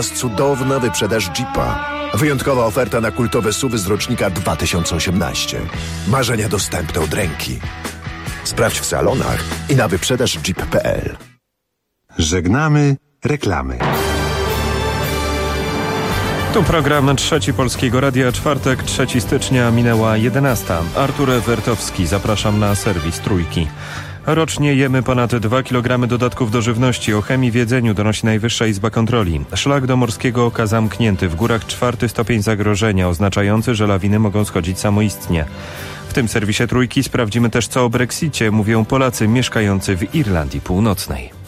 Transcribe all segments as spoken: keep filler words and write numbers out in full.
Cudowna wyprzedaż Jeepa. Wyjątkowa oferta na kultowe S U V y z rocznika dwa tysiące osiemnaście. Marzenia dostępne od ręki. Sprawdź w salonach i na wyprzedaż jeep kropka p l. Żegnamy reklamy. Tu program Trzeci Polskiego Radia, czwartek, trzeciego stycznia, minęła jedenasta. Artur Wertowski, zapraszam na serwis Trójki. Rocznie jemy ponad dwa kilogramy dodatków do żywności. O chemii w jedzeniu donosi Najwyższa Izba Kontroli. Szlak do Morskiego Oka zamknięty. W górach czwarty stopień zagrożenia, oznaczający, że lawiny mogą schodzić samoistnie. W tym serwisie Trójki sprawdzimy też, co o Brexicie mówią Polacy mieszkający w Irlandii Północnej.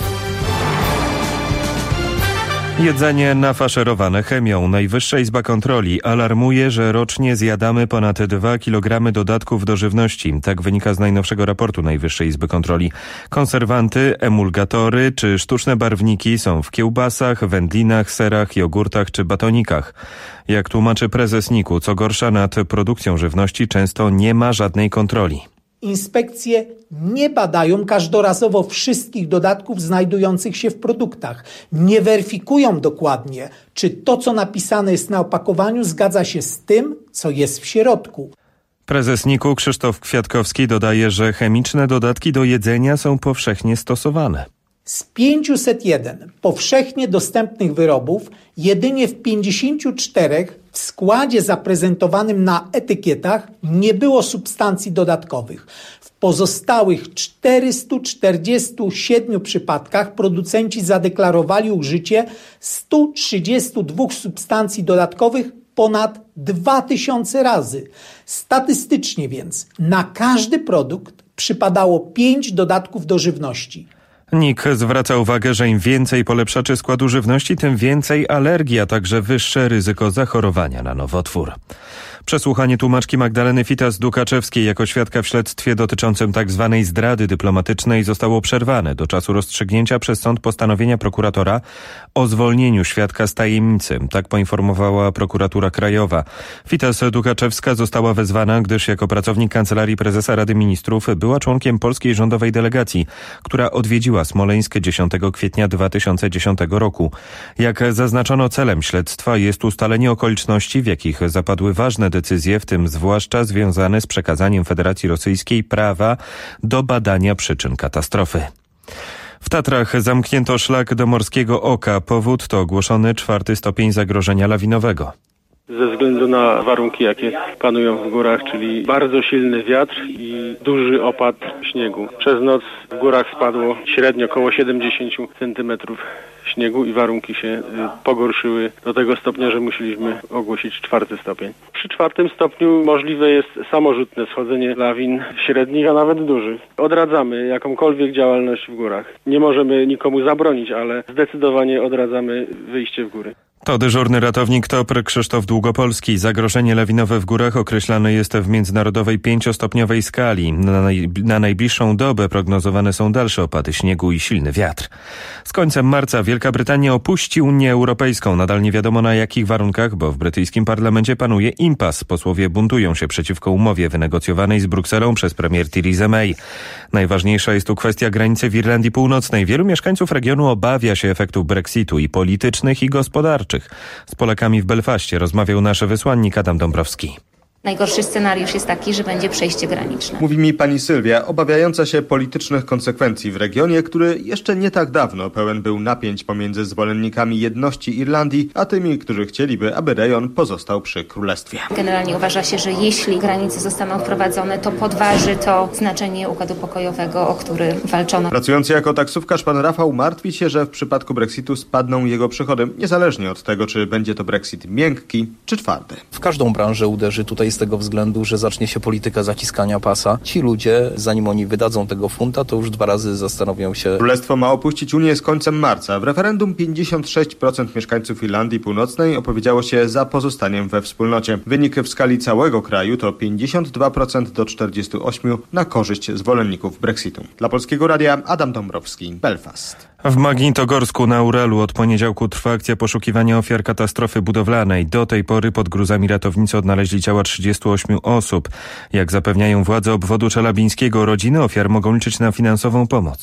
Jedzenie nafaszerowane chemią. Najwyższa Izba Kontroli alarmuje, że rocznie zjadamy ponad dwa kilogramy dodatków do żywności. Tak wynika z najnowszego raportu Najwyższej Izby Kontroli. Konserwanty, emulgatory czy sztuczne barwniki są w kiełbasach, wędlinach, serach, jogurtach czy batonikach. Jak tłumaczy prezes N I K-u, co gorsza, nad produkcją żywności często nie ma żadnej kontroli. Inspekcje nie badają każdorazowo wszystkich dodatków znajdujących się w produktach. Nie weryfikują dokładnie, czy to, co napisane jest na opakowaniu, zgadza się z tym, co jest w środku. Prezes N I K u Krzysztof Kwiatkowski dodaje, że chemiczne dodatki do jedzenia są powszechnie stosowane. Z pięćset jeden powszechnie dostępnych wyrobów jedynie w pięćdziesięciu czterech w składzie zaprezentowanym na etykietach nie było substancji dodatkowych. W pozostałych czterystu czterdziestu siedmiu przypadkach producenci zadeklarowali użycie stu trzydziestu dwóch substancji dodatkowych ponad dwa tysiące razy. Statystycznie więc na każdy produkt przypadało pięć dodatków do żywności. N I K zwraca uwagę, że im więcej polepszaczy składu żywności, tym więcej alergii, a także wyższe ryzyko zachorowania na nowotwór. Przesłuchanie tłumaczki Magdaleny Fitas-Dukaczewskiej jako świadka w śledztwie dotyczącym tzw. zdrady dyplomatycznej zostało przerwane do czasu rozstrzygnięcia przez sąd postanowienia prokuratora o zwolnieniu świadka z tajemnicy. Tak poinformowała prokuratura krajowa. Fitas-Dukaczewska została wezwana, gdyż jako pracownik Kancelarii Prezesa Rady Ministrów była członkiem polskiej rządowej delegacji, która odwiedziła Smoleńsk dziesiątego kwietnia dwa tysiące dziesiątego roku. Jak zaznaczono, celem śledztwa jest ustalenie okoliczności, w jakich zapadły ważne decyzje, w tym zwłaszcza związane z przekazaniem Federacji Rosyjskiej prawa do badania przyczyn katastrofy. W Tatrach zamknięto szlak do Morskiego Oka. Powód to ogłoszony czwarty stopień zagrożenia lawinowego. Ze względu na warunki, jakie panują w górach, czyli bardzo silny wiatr i duży opad śniegu. Przez noc w górach spadło średnio około siedemdziesiąt centymetrów śniegu i warunki się pogorszyły do tego stopnia, że musieliśmy ogłosić czwarty stopień. Przy czwartym stopniu możliwe jest samorzutne schodzenie lawin średnich, a nawet dużych. Odradzamy jakąkolwiek działalność w górach. Nie możemy nikomu zabronić, ale zdecydowanie odradzamy wyjście w góry. To dyżurny ratownik T O P R Krzysztof Długopolski. Zagrożenie lawinowe w górach określane jest w międzynarodowej pięciostopniowej skali. Na, naj, na najbliższą dobę prognozowane są dalsze opady śniegu i silny wiatr. Z końcem marca Wielka Brytania opuści Unię Europejską. Nadal nie wiadomo na jakich warunkach, bo w brytyjskim parlamencie panuje impas. Posłowie buntują się przeciwko umowie wynegocjowanej z Brukselą przez premier Theresa May. Najważniejsza jest tu kwestia granicy w Irlandii Północnej. Wielu mieszkańców regionu obawia się efektów Brexitu i politycznych, i gospodarczych. Z Polakami w Belfaście rozmawiał nasz wysłannik Adam Dąbrowski. Najgorszy scenariusz jest taki, że będzie przejście graniczne. Mówi mi pani Sylwia, obawiająca się politycznych konsekwencji w regionie, który jeszcze nie tak dawno pełen był napięć pomiędzy zwolennikami jedności Irlandii, a tymi, którzy chcieliby, aby rejon pozostał przy królestwie. Generalnie uważa się, że jeśli granice zostaną wprowadzone, to podważy to znaczenie układu pokojowego, o który walczono. Pracujący jako taksówkarz pan Rafał martwi się, że w przypadku Brexitu spadną jego przychody, niezależnie od tego, czy będzie to Brexit miękki czy twardy. W każdą branżę uderzy tutaj z tego względu, że zacznie się polityka zaciskania pasa. Ci ludzie, zanim oni wydadzą tego funta, to już dwa razy zastanowią się. Królestwo ma opuścić Unię z końcem marca. W referendum pięćdziesiąt sześć procent mieszkańców Irlandii Północnej opowiedziało się za pozostaniem we wspólnocie. Wynik w skali całego kraju to pięćdziesiąt dwa procent do czterdziestu ośmiu procent na korzyść zwolenników Brexitu. Dla Polskiego Radia Adam Dąbrowski, Belfast. W Magnitogorsku na Urelu od poniedziałku trwa akcja poszukiwania ofiar katastrofy budowlanej. Do tej pory pod gruzami ratownicy odnaleźli ciała trzydziestu ośmiu osób. Jak zapewniają władze obwodu czelabińskiego, rodziny ofiar mogą liczyć na finansową pomoc.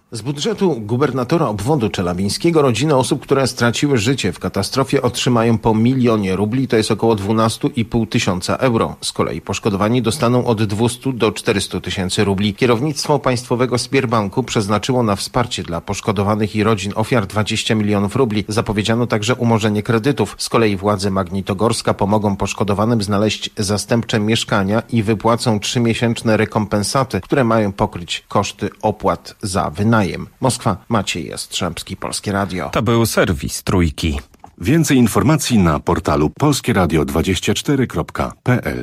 Z budżetu gubernatora obwodu czelabińskiego rodziny osób, które straciły życie w katastrofie, otrzymają po milionie rubli, to jest około dwanaście i pół tysiąca euro. Z kolei poszkodowani dostaną od dwieście do czterystu tysięcy rubli. Kierownictwo Państwowego Sberbanku przeznaczyło na wsparcie dla poszkodowanych i rodzin ofiar dwadzieścia milionów rubli. Zapowiedziano także umorzenie kredytów. Z kolei władze Magnitogorska pomogą poszkodowanym znaleźć zastępcze mieszkania i wypłacą trzymiesięczne rekompensaty, które mają pokryć koszty opłat za wynajem. Moskwa, Maciej Jastrzębski, Polskie Radio. To był serwis Trójki. Więcej informacji na portalu polskie radio dwadzieścia cztery kropka p l.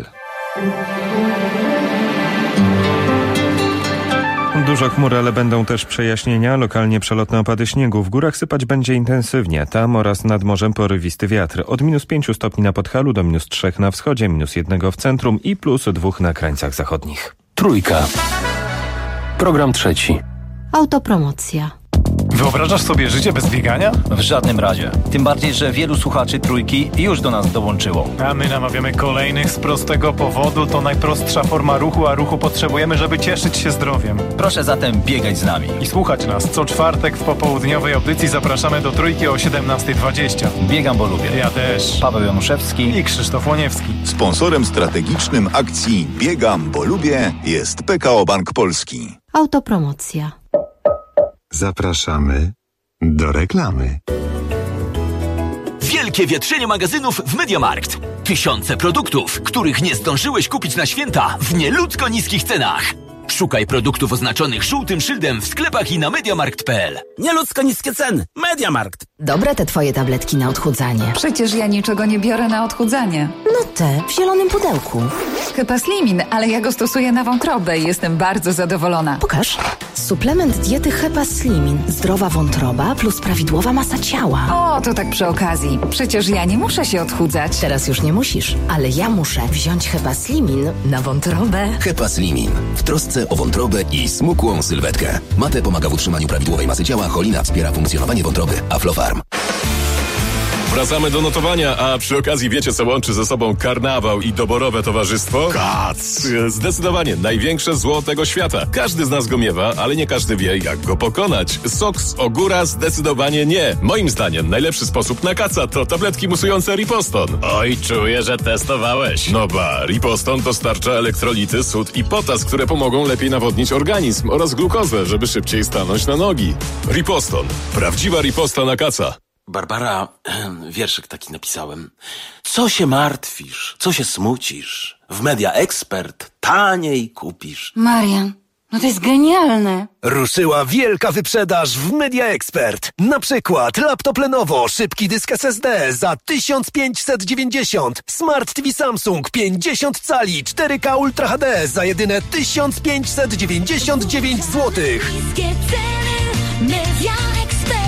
Dużo chmur, ale będą też przejaśnienia, lokalnie przelotne opady śniegu. W górach sypać będzie intensywnie, tam oraz nad morzem porywisty wiatr. Od minus pięciu stopni na Podhalu do minus trzech na wschodzie, minus jednego w centrum i plus dwóch na krańcach zachodnich. Trójka. Program trzeci. Autopromocja. Wyobrażasz sobie życie bez biegania? W żadnym razie. Tym bardziej, że wielu słuchaczy Trójki już do nas dołączyło. A my namawiamy kolejnych z prostego powodu. To najprostsza forma ruchu, a ruchu potrzebujemy, żeby cieszyć się zdrowiem. Proszę zatem biegać z nami. I słuchać nas. Co czwartek w popołudniowej audycji zapraszamy do Trójki o siedemnasta dwadzieścia. Biegam, bo lubię. Ja też. Paweł Januszewski i Krzysztof Łoniewski. Sponsorem strategicznym akcji Biegam, bo lubię jest P K O Bank Polski. Autopromocja. Zapraszamy do reklamy. Wielkie wietrzenie magazynów w MediaMarkt. Tysiące produktów, których nie zdążyłeś kupić na święta w nieludzko niskich cenach. Szukaj produktów oznaczonych żółtym szyldem w sklepach i na mediamarkt kropka p l. Nieludzko niskie ceny. MediaMarkt. Dobre te twoje tabletki na odchudzanie. Przecież ja niczego nie biorę na odchudzanie. No te w zielonym pudełku. Hepaslimin, ale ja go stosuję na wątrobę i jestem bardzo zadowolona. Pokaż. Suplement diety Hepaslimin. Zdrowa wątroba plus prawidłowa masa ciała. O, to tak przy okazji. Przecież ja nie muszę się odchudzać. Teraz już nie musisz, ale ja muszę wziąć Hepaslimin na wątrobę. Hepaslimin. W trosce o wątrobę i smukłą sylwetkę. Mate pomaga w utrzymaniu prawidłowej masy ciała, cholina wspiera funkcjonowanie wątroby. Aflofarm. Wracamy do notowania, a przy okazji wiecie, co łączy ze sobą karnawał i doborowe towarzystwo? Kac! Zdecydowanie największe zło tego świata. Każdy z nas go miewa, ale nie każdy wie, jak go pokonać. Sok z ogóra zdecydowanie nie. Moim zdaniem najlepszy sposób na kaca to tabletki musujące Riposton. Oj, czuję, że testowałeś. No ba, Riposton dostarcza elektrolity, sód i potas, które pomogą lepiej nawodnić organizm oraz glukozę, żeby szybciej stanąć na nogi. Riposton. Prawdziwa riposta na kaca. Barbara, wierszyk taki napisałem. Co się martwisz, co się smucisz? W Media Expert taniej kupisz. Marian, no to jest genialne. Ruszyła wielka wyprzedaż w Media Expert. Na przykład laptop Lenovo, szybki dysk S S D za tysiąc pięćset dziewięćdziesiąt. Smart T V Samsung pięćdziesiąt cali cztery K Ultra H D za jedyne tysiąc pięćset dziewięćdziesiąt dziewięć złotych. Media Expert.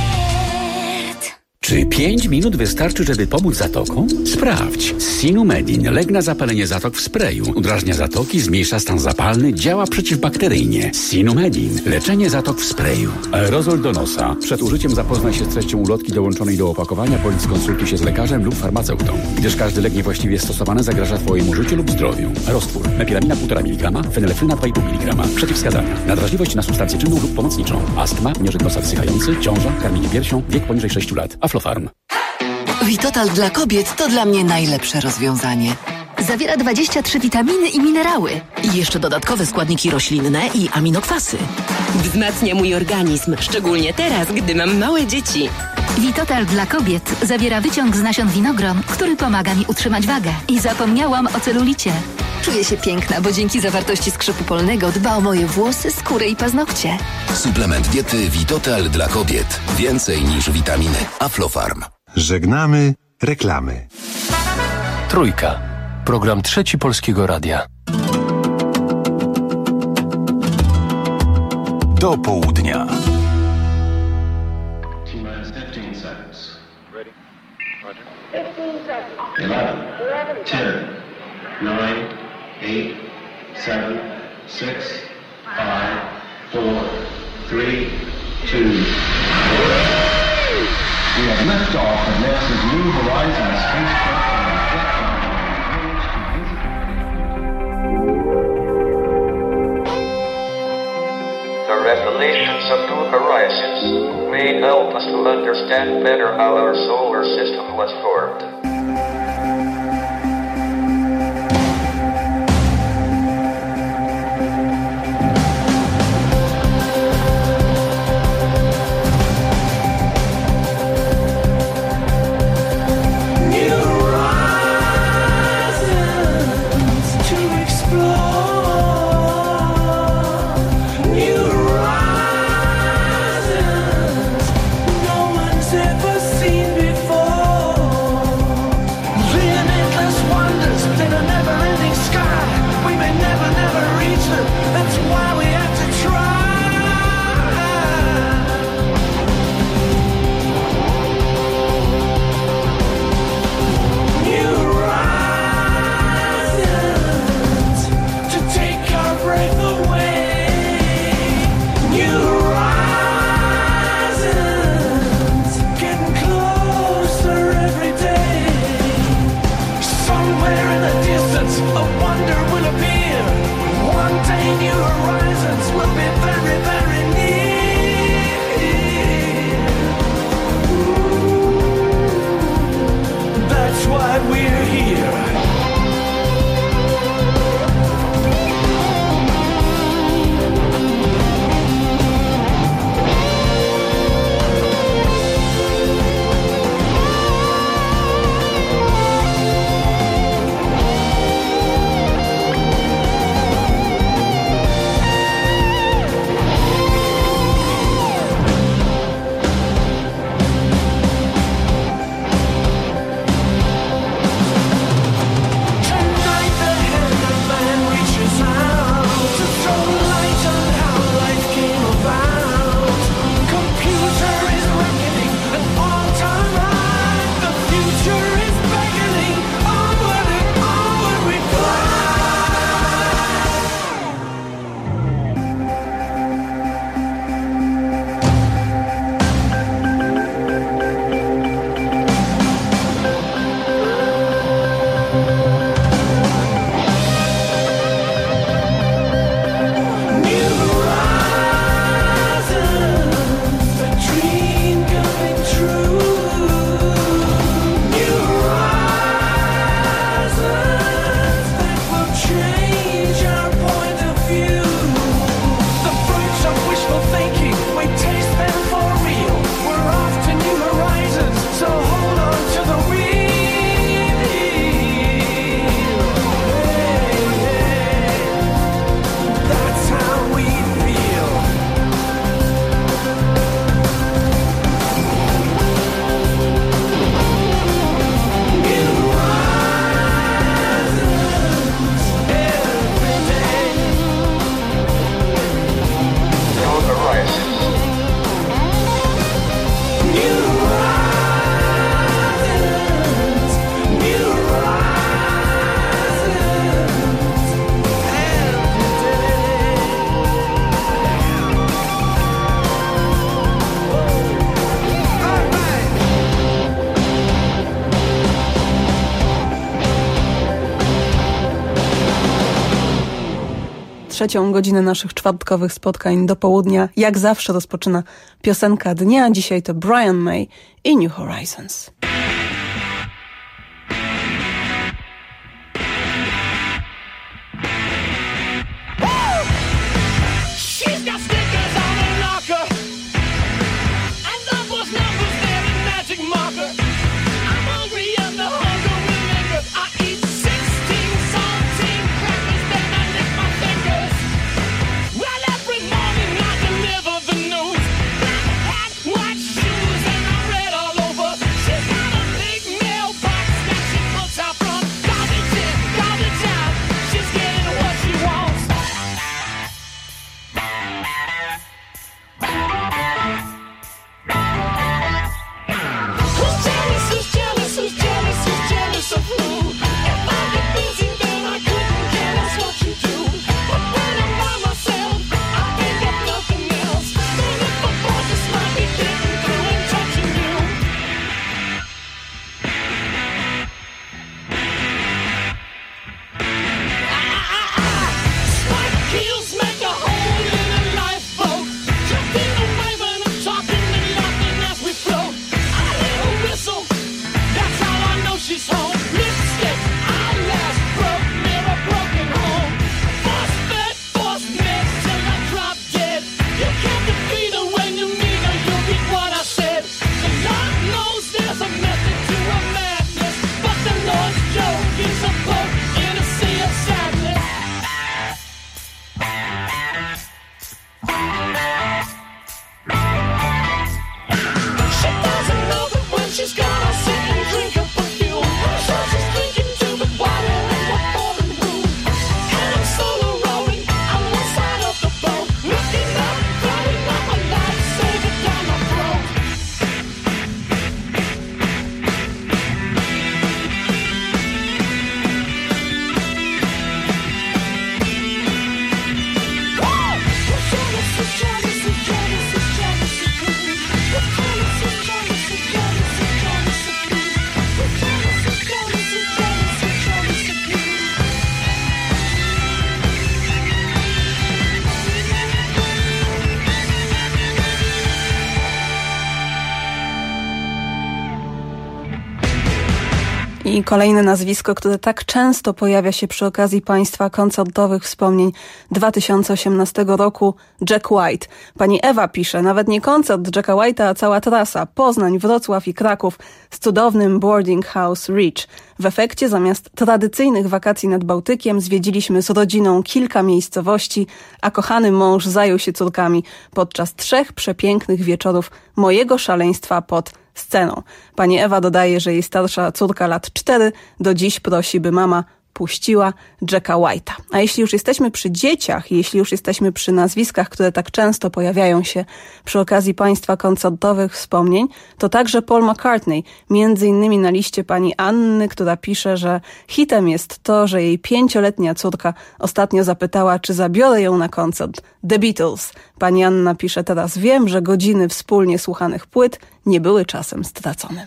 Czy pięć minut wystarczy, żeby pomóc zatokom? Sprawdź. Sinumedin. Lek na zapalenie zatok w sprayu. Udrażnia zatoki, zmniejsza stan zapalny, działa przeciwbakteryjnie. Sinumedin. Leczenie zatok w sprayu. Aerozol do nosa. Przed użyciem zapoznaj się z treścią ulotki dołączonej do opakowania, bądź skonsultuj się z lekarzem lub farmaceutą. Gdyż każdy lek niewłaściwie stosowany zagraża Twojemu życiu lub zdrowiu. Roztwór. Mepiramina półtora miligrama, fenylefryna dwa i pół miligrama. Przeciwwskazania. Nadwrażliwość na substancję czynną lub pomocniczą. Astma, miażdżyk nosa wsychający, ciąża, karmienie piersią, wiek poniżej sześciu lat. Aflofarm. Vitotal dla kobiet to dla mnie najlepsze rozwiązanie. Zawiera dwadzieścia trzy witaminy i minerały. I jeszcze dodatkowe składniki roślinne i aminokwasy. Wzmacnia mój organizm, szczególnie teraz, gdy mam małe dzieci. Vitotal dla kobiet zawiera wyciąg z nasion winogron, który pomaga mi utrzymać wagę. I zapomniałam o celulicie. Czuję się piękna, bo dzięki zawartości skrzypu polnego dba o moje włosy, skórę i paznokcie. Suplement diety Vitotal dla kobiet. Więcej niż witaminy. Aflofarm. Żegnamy reklamy. Trójka. Program trzeci Polskiego Radia. Do południa. nine, eight, seven, six, five, four, three, two. We have liftoff of NASA's New Horizons spacecraft. The revelations of New Horizons. may help us to understand better how our solar system was formed. Trzecią godzinę naszych czwartkowych spotkań do południa, jak zawsze, rozpoczyna piosenka dnia. Dzisiaj to Brian May i New Horizons. She's I kolejne nazwisko, które tak często pojawia się przy okazji państwa koncertowych wspomnień dwa tysiące osiemnastego roku, Jack White. Pani Ewa pisze, nawet nie koncert Jacka White'a, a cała trasa Poznań, Wrocław i Kraków z cudownym boarding house Reach. W efekcie zamiast tradycyjnych wakacji nad Bałtykiem zwiedziliśmy z rodziną kilka miejscowości, a kochany mąż zajął się córkami podczas trzech przepięknych wieczorów mojego szaleństwa pod sceną. Pani Ewa dodaje, że jej starsza córka lat cztery do dziś prosi, by mama puściła Jacka White'a. A jeśli już jesteśmy przy dzieciach, jeśli już jesteśmy przy nazwiskach, które tak często pojawiają się przy okazji państwa koncertowych wspomnień, to także Paul McCartney, między innymi na liście pani Anny, która pisze, że hitem jest to, że jej pięcioletnia córka ostatnio zapytała, czy zabiorę ją na koncert The Beatles. Pani Anna pisze teraz, wiem, że godziny wspólnie słuchanych płyt nie były czasem straconym.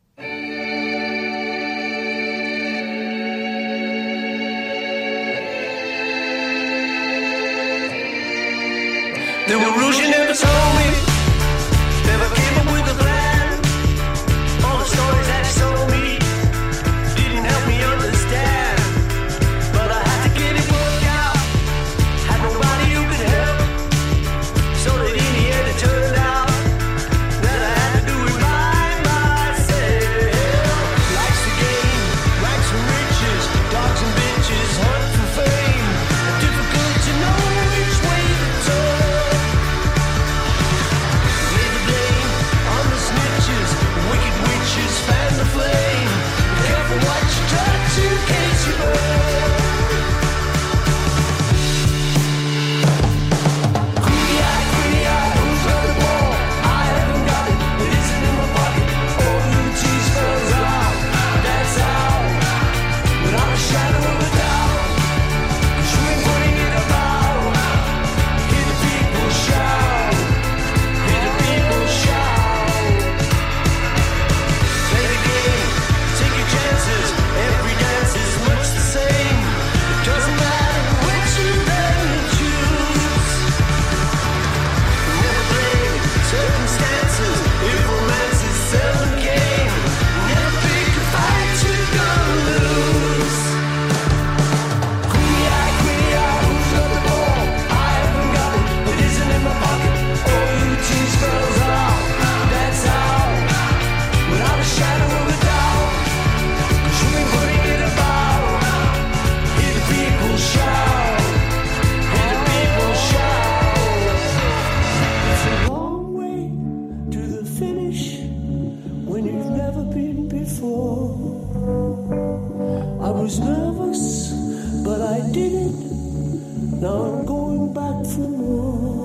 There were rules you never told me, never came up with a plan. All the stories that you told me didn't help me understand. But I had to get it worked out, had nobody who could help. So that in the end it turned out that I had to do it by myself. Life's a game, life's for riches, dogs and bitches, hunt for fame. Difficult to know which way to turn. Fan the flame. Be careful what you touch in case you burn. Greedy eye, greedy eye, who's got the ball? I haven't got it, it isn't in my pocket. All the blue cheese falls out, that's how. Without a shadow of a doubt, 'cause you ain't putting it about. Hear the people shout, hear the people shout. Every dance is much the same. It doesn't matter which you then choose. Never blame circumstances if romance is seldom game. Never pick a fight you're gonna lose. Greedy eye, greedy eye, who's got the ball? I haven't got it, it isn't in my pocket. All you tease spells out, that's how. Without a shadow of a doubt. Putting it about, hear the people shout, hear the people shout. It's a long way to the finish when you've never been before. I was nervous, but I did it. Now I'm going back for more.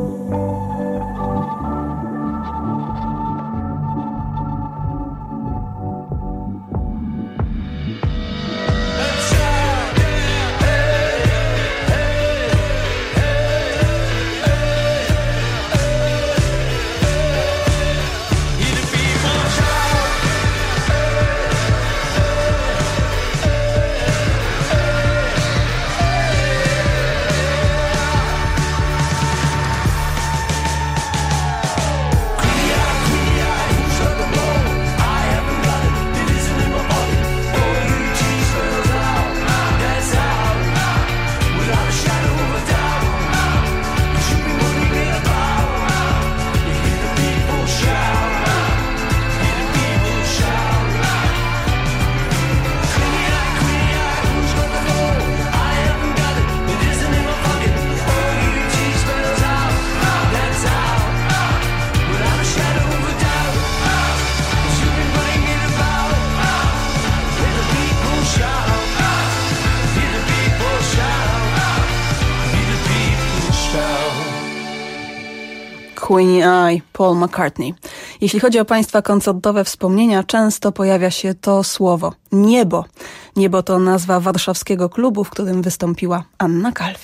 Queenie Eye, Paul McCartney. Jeśli chodzi o państwa koncertowe wspomnienia, często pojawia się to słowo niebo. Niebo to nazwa warszawskiego klubu, w którym wystąpiła Anna Calvi.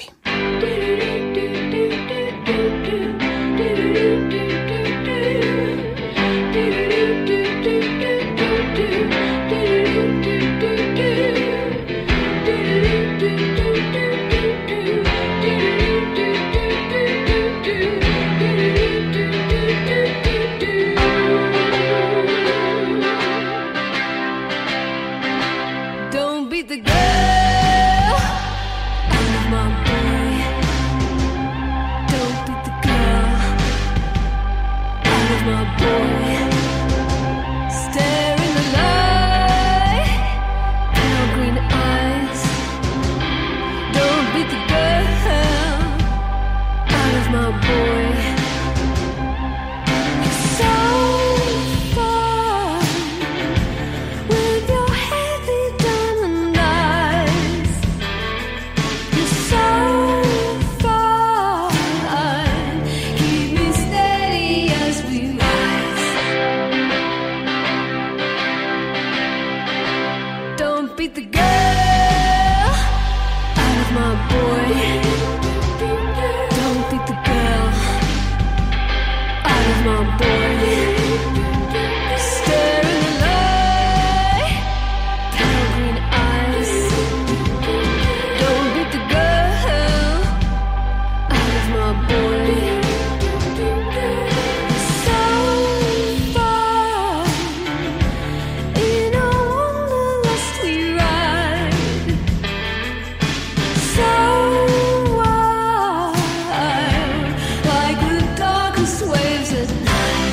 beat the girl out of my boy. Don't beat the girl out of my boy. Stare in the light, pale green eyes. Don't beat the girl out of my boy. It's so fun with your heavy diamond eyes. You're so fine. Keep me steady as we rise. Don't beat the girl out of my boy. Don't beat the girl out of my boy. Stare in the light, pale green eyes. Don't beat the girl out of my boy. So fun in a wanderlust we ride. So wild, like the darkest waves at night.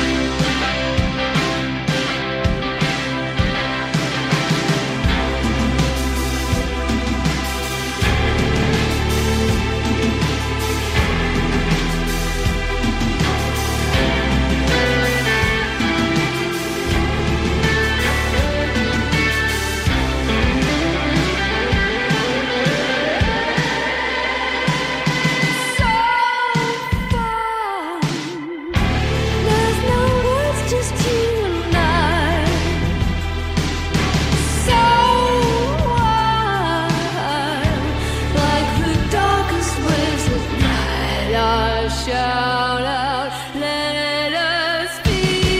There's no words, just you and I. So wild, like the darkest waves at night. I shout out, let us be.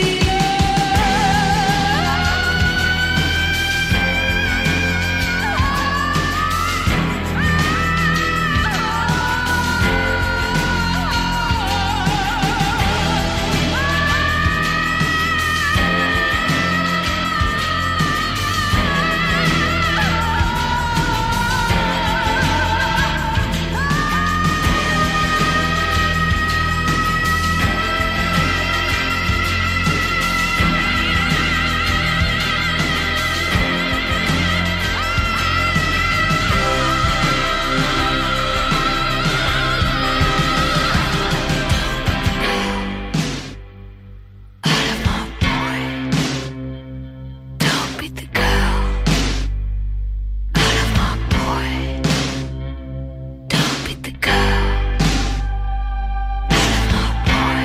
Don't beat the girl out of my boy. Don't beat the girl out of my boy.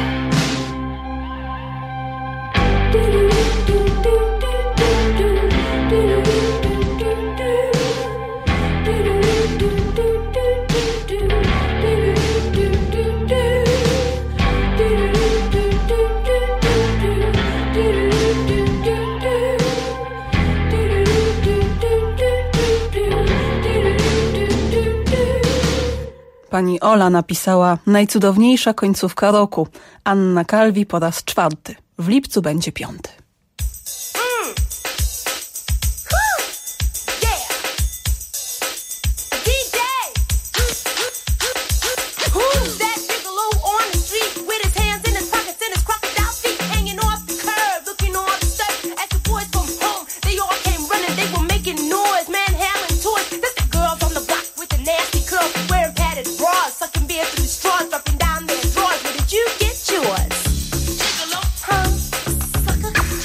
Pani Ola napisała najcudowniejsza końcówka roku. Anna Calvi po raz czwarty. W lipcu będzie piąty. Who's that gigolo on the street with his hands in his pockets and his crocodile feet hanging off the curb, looking all upset as the boys from home? They all came running, they were making noise, manhandling toys. That's the girls on the block with the nasty curls, wearing padded bras, sucking beer through straws, dropping down their drawers. Where did you get yours? Gigolo, huh? Sucker.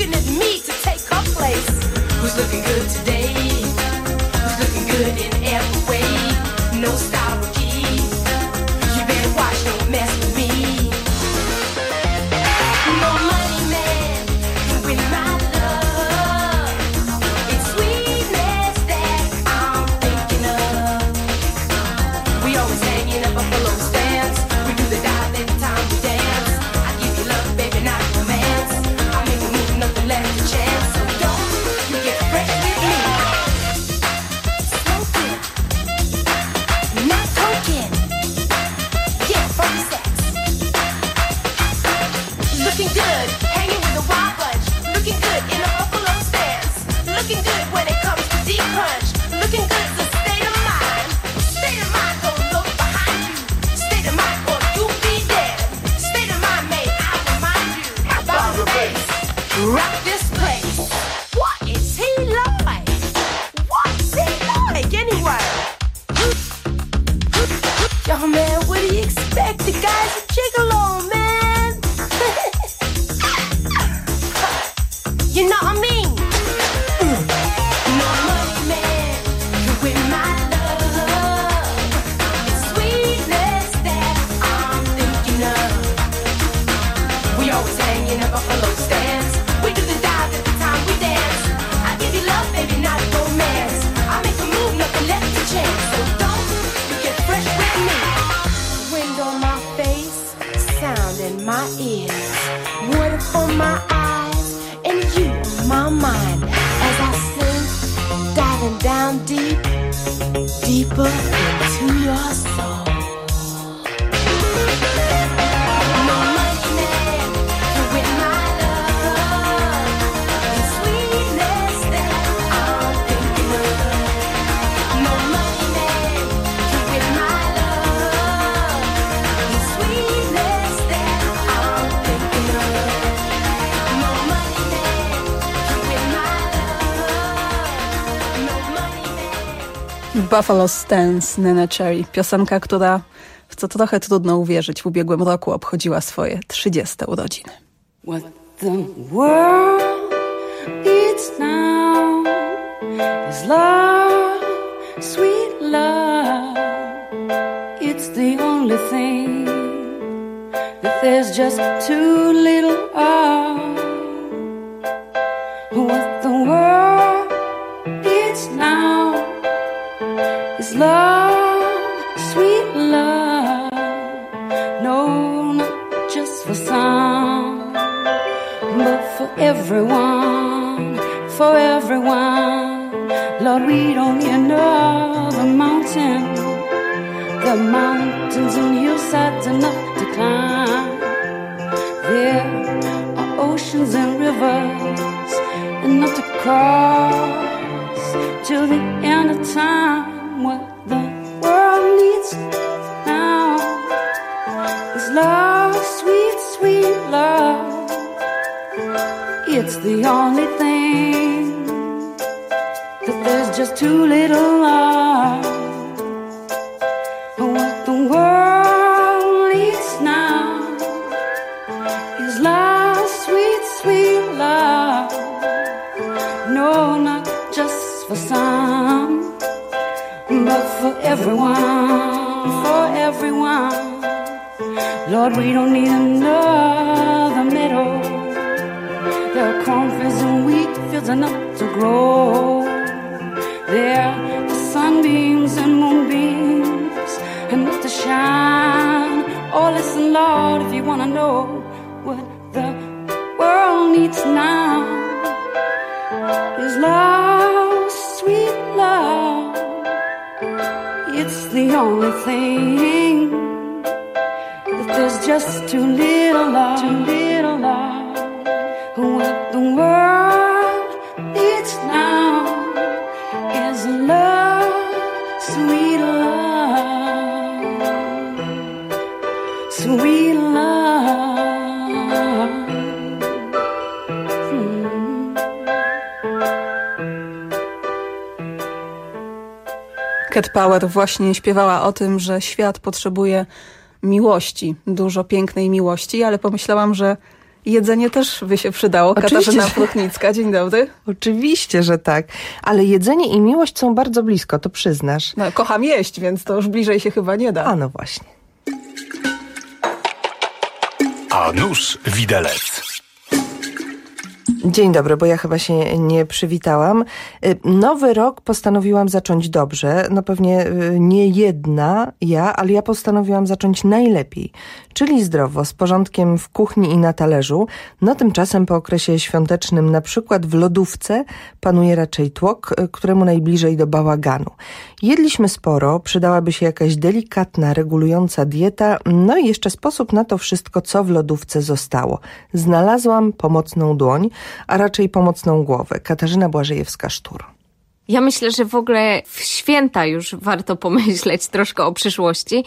looking at me to take her place. Who's looking good today? Who's looking good in every way? No style with G. You better watch, don't mess with me. No money man can win my love. It's sweetness that I'm thinking of. We always hanging up up below stands. We do the dive every time we dance. I give you love, baby, not romance. I make a move, nothing left to chance. So don't you get fresh with me. Smoking, not token. Get funky sex. Looking good, hanging with a wild bunch. Looking good in a buffalo stance. Looking good when it comes to deep punch. Looking good's a state of mind. State of mind, don't look behind you. State of mind, or you'll be dead. State of mind, mate, I remind you about the bass. Rock this place. What is he like? What's he like anyway? Yo, man, what do you expect? The guy's a gigolo, man. You know what I mean? No money man can win my love. It's sweetness that I'm thinking of. We always hanging up buffalo stands. We do the dive every time we dance. I give you love, baby, not romance. I make a move, nothing left to chance. So don't you get fresh with me. Wind on my face, sound in my ears, water for my eyes, and you on my mind. As I sing, diving down deep, deeper into your soul. No money man can win my love. The sweetness that I'm thinking of. No money man can win my love. The sweetness that I'm thinking of. No money man can win my love. No money man. Buffalo Stance, Neneh Cherry. Piosenka, która, w co trochę trudno uwierzyć, w ubiegłym roku obchodziła swoje trzydzieste urodziny. What the world needs now is love, sweet love. It's the only thing that there's just too little of. What the world needs now is love, sweet love. No, not just for some, but for everyone, for everyone. Lord, we don't need another mountain. The mountains and hillsides enough to climb. There are oceans and rivers enough to cross till the end of time. What the world needs now is love, sweet, sweet love. It's the only thing that there's just too little of. What the world needs now is love, sweet, sweet love. No, not just for some, but for everyone, for everyone. Lord, we don't need another meadow. There are cornfields and wheat fields enough to grow. There are sunbeams and moonbeams enough to shine. Oh, listen, Lord, if you want to know what the world needs now is love, sweet love. It's the only thing that there's just too little of, too little of. What the world needs now is love, sweet love, sweet love. Hmm. Cat Power właśnie śpiewała o tym, że świat potrzebuje miłości, dużo pięknej miłości, ale pomyślałam, że Jedzenie też by się przydało. Oczywiście, Katarzyna że- Pruchnicka, dzień dobry. Oczywiście, że tak. Ale jedzenie i miłość są bardzo blisko, to przyznasz. No, kocham jeść, więc to już bliżej się chyba nie da. A no właśnie. A nuż widelec. Dzień dobry, bo ja chyba się nie przywitałam. Y, Nowy rok postanowiłam zacząć dobrze. No pewnie y, nie jedna ja, ale ja postanowiłam zacząć najlepiej. Czyli zdrowo, z porządkiem w kuchni i na talerzu. No tymczasem po okresie świątecznym, na przykład w lodówce, panuje raczej tłok, y, któremu najbliżej do bałaganu. Jedliśmy sporo, przydałaby się jakaś delikatna, regulująca dieta, no i jeszcze sposób na to wszystko, co w lodówce zostało. Znalazłam pomocną dłoń, a raczej pomocną głowę. Katarzyna Błażejewska-Sztur. Ja myślę, że w ogóle w święta już warto pomyśleć troszkę o przyszłości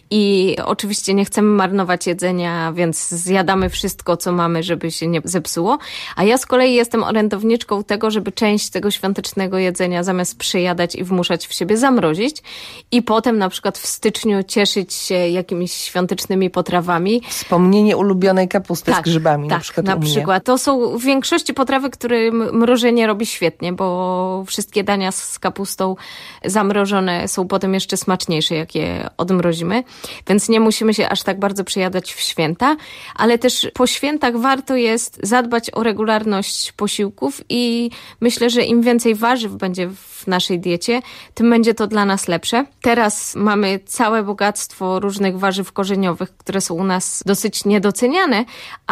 i oczywiście nie chcemy marnować jedzenia, więc zjadamy wszystko, co mamy, żeby się nie zepsuło. A ja z kolei jestem orędowniczką tego, żeby część tego świątecznego jedzenia zamiast przejadać i wmuszać w siebie zamrozić i potem na przykład w styczniu cieszyć się jakimiś świątecznymi potrawami. Wspomnienie ulubionej kapusty tak, z grzybami tak, na przykład na u mnie. przykład. To są w większości potrawy, które m- mrożenie robi świetnie, bo wszystkie dania z kapustą zamrożone są potem jeszcze smaczniejsze, jak je odmrozimy. Więc nie musimy się aż tak bardzo przejadać w święta, ale też po świętach warto jest zadbać o regularność posiłków i myślę, że im więcej warzyw będzie w naszej diecie, tym będzie to dla nas lepsze. Teraz mamy całe bogactwo różnych warzyw korzeniowych, które są u nas dosyć niedoceniane,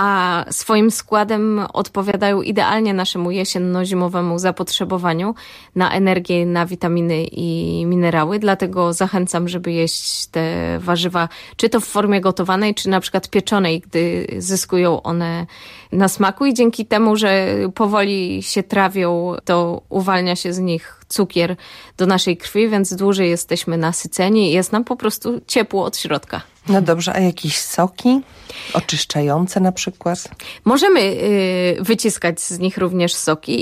a swoim składem odpowiadają idealnie naszemu jesienno-zimowemu zapotrzebowaniu na energię, na witaminy i minerały. Dlatego zachęcam, żeby jeść te warzywa, czy to w formie gotowanej, czy na przykład pieczonej, gdy zyskują one na smaku i dzięki temu, że powoli się trawią, to uwalnia się z nich cukier do naszej krwi, więc dłużej jesteśmy nasyceni i jest nam po prostu ciepło od środka. No dobrze, a jakieś soki oczyszczające na przykład? Możemy y, wyciskać z nich również soki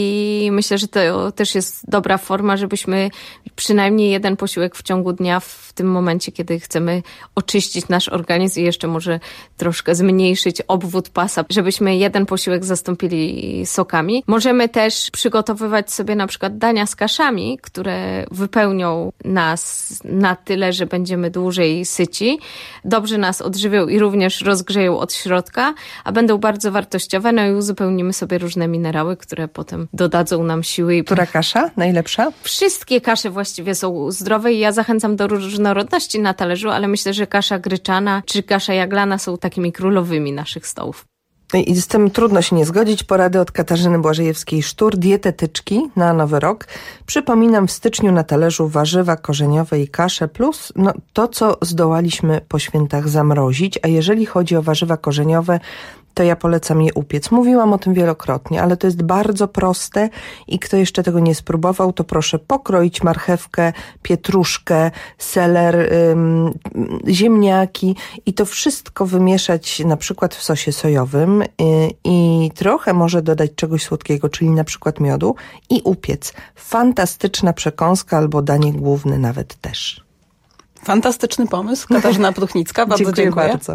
i myślę, że to też jest dobra forma, żebyśmy przynajmniej jeden posiłek w ciągu dnia w tym momencie, kiedy chcemy oczyścić nasz organizm i jeszcze może troszkę zmniejszyć obwód pasa, żebyśmy jeden posiłek zastąpili sokami. Możemy też przygotowywać sobie na przykład dania z kaszami, które wypełnią nas na tyle, że będziemy dłużej syci. Dobrze nas odżywią i również rozgrzeją od środka, a będą bardzo wartościowe, no i uzupełnimy sobie różne minerały, które potem dodadzą nam siły. Która kasza najlepsza? Wszystkie kasze właściwie są zdrowe i ja zachęcam do różnorodności na talerzu, ale myślę, że kasza gryczana czy kasza jaglana są takimi królowymi naszych stołów. I z tym trudno się nie zgodzić. Porady od Katarzyny Błażejewskiej-Sztur, dietetyczki na Nowy Rok. Przypominam, w styczniu na talerzu warzywa korzeniowe i kasze plus no, to, co zdołaliśmy po świętach zamrozić. A jeżeli chodzi o warzywa korzeniowe, to ja polecam je upiec. Mówiłam o tym wielokrotnie, ale to jest bardzo proste i kto jeszcze tego nie spróbował, to proszę pokroić marchewkę, pietruszkę, seler, ym, ziemniaki i to wszystko wymieszać na przykład w sosie sojowym yy, i trochę może dodać czegoś słodkiego, czyli na przykład miodu i upiec. Fantastyczna przekąska albo danie główne nawet też. Fantastyczny pomysł. Katarzyna Pruchnicka, bardzo dziękuję. dziękuję. bardzo.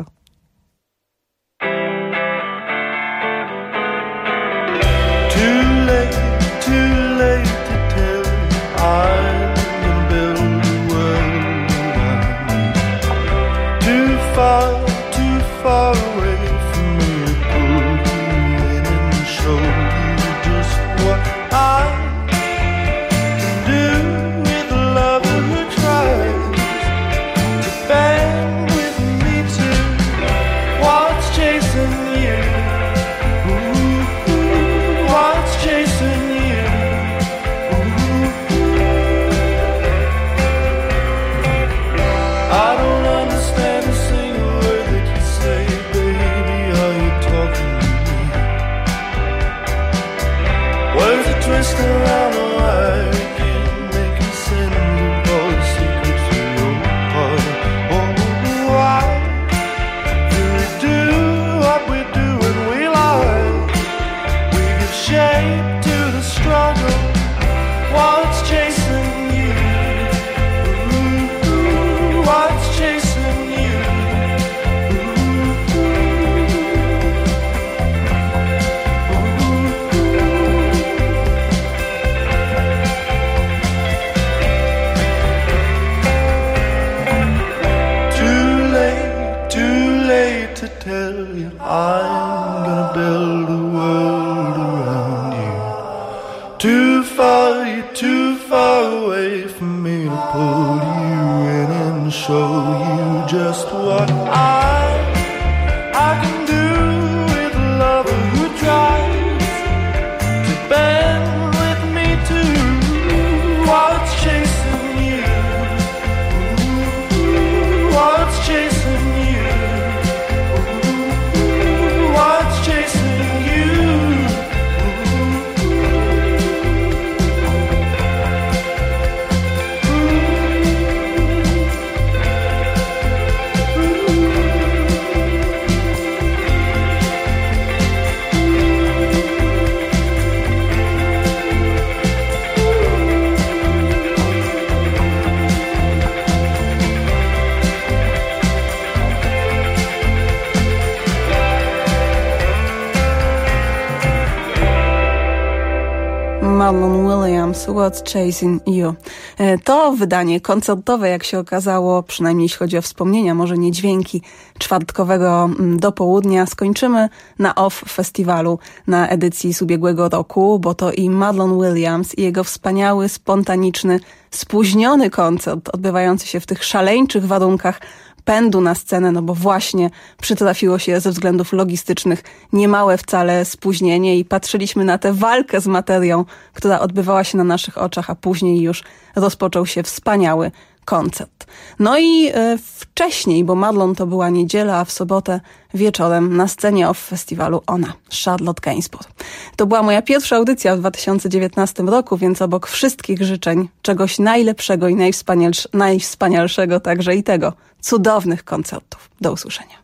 Too late, too late to tell you I'm gonna build a world around you. Too far, too far away from me to pull you in and show you just what I can do with a lover who tries to bend with me too. What's chasing you? What's chasing you? Ooh. I don't understand a single word that you say, baby. Are you talking to me? Words are twisting around the wire again, making sense of all the secrets of your heart. Oh, why do we do what we do when we lie? Shape to the struggle. What's chasing you? Ooh, what's chasing you? Ooh, Too far, you're too far away from me to pull you in and show you just what I I can do with a lover who tries to bend with me too. What's chasing you? What's chasing you? What's chasing you? Marlon Williams, What's Chasing You. To wydanie koncertowe, jak się okazało, przynajmniej jeśli chodzi o wspomnienia, może nie dźwięki, czwartkowego do południa, skończymy na Off Festiwalu na edycji z ubiegłego roku, bo to i Marlon Williams i jego wspaniały, spontaniczny, spóźniony koncert odbywający się w tych szaleńczych warunkach pędu na scenę, no bo właśnie przytrafiło się ze względów logistycznych niemałe wcale spóźnienie i patrzyliśmy na tę walkę z materią, która odbywała się na naszych oczach, a później już rozpoczął się wspaniały koncert. No i e, wcześniej, bo Marlon to była niedziela, a w sobotę wieczorem na scenie Off Festiwalu ona, Charlotte Gainsbourg. To była moja pierwsza audycja w dwa tysiące dziewiętnastym roku, więc obok wszystkich życzeń czegoś najlepszego i najwspanialsz- najwspanialszego także i tego, cudownych koncertów. Do usłyszenia.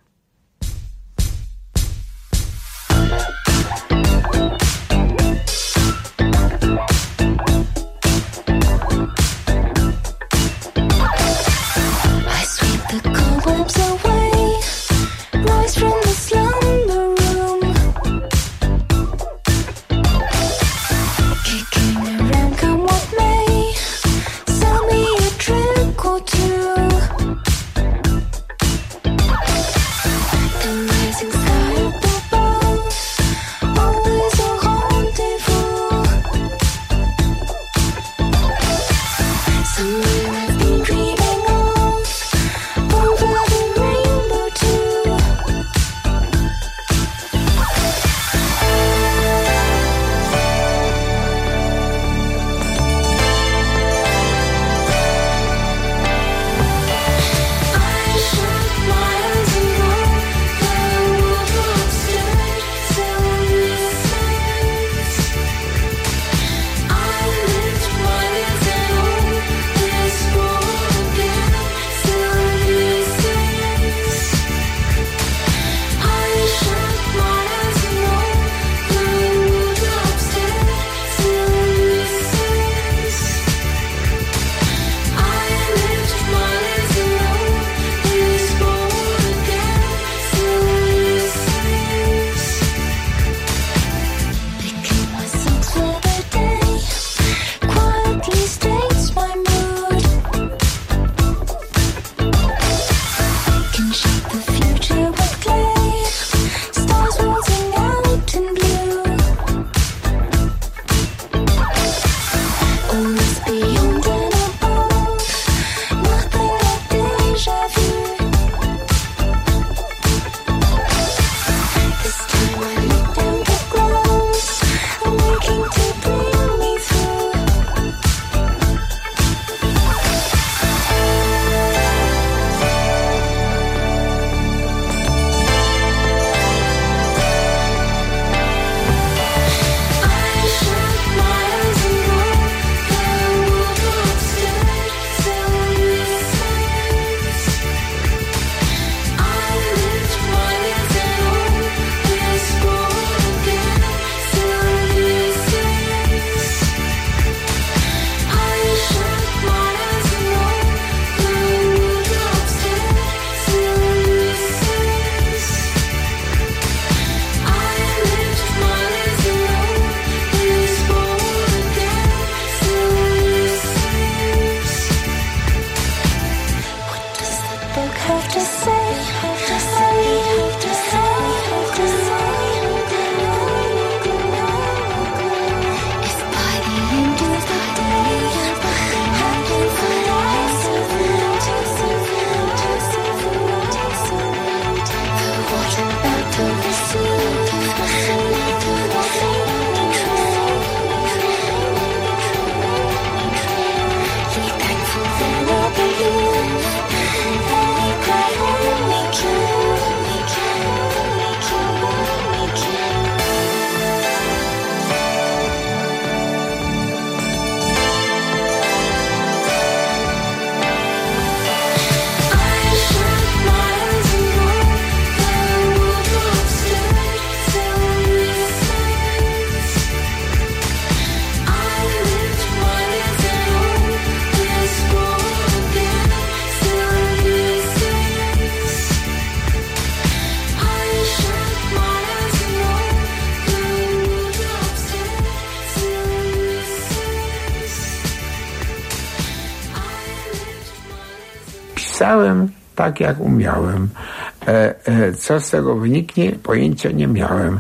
pisałem tak, jak umiałem. E, e, co z tego wyniknie, pojęcia nie miałem.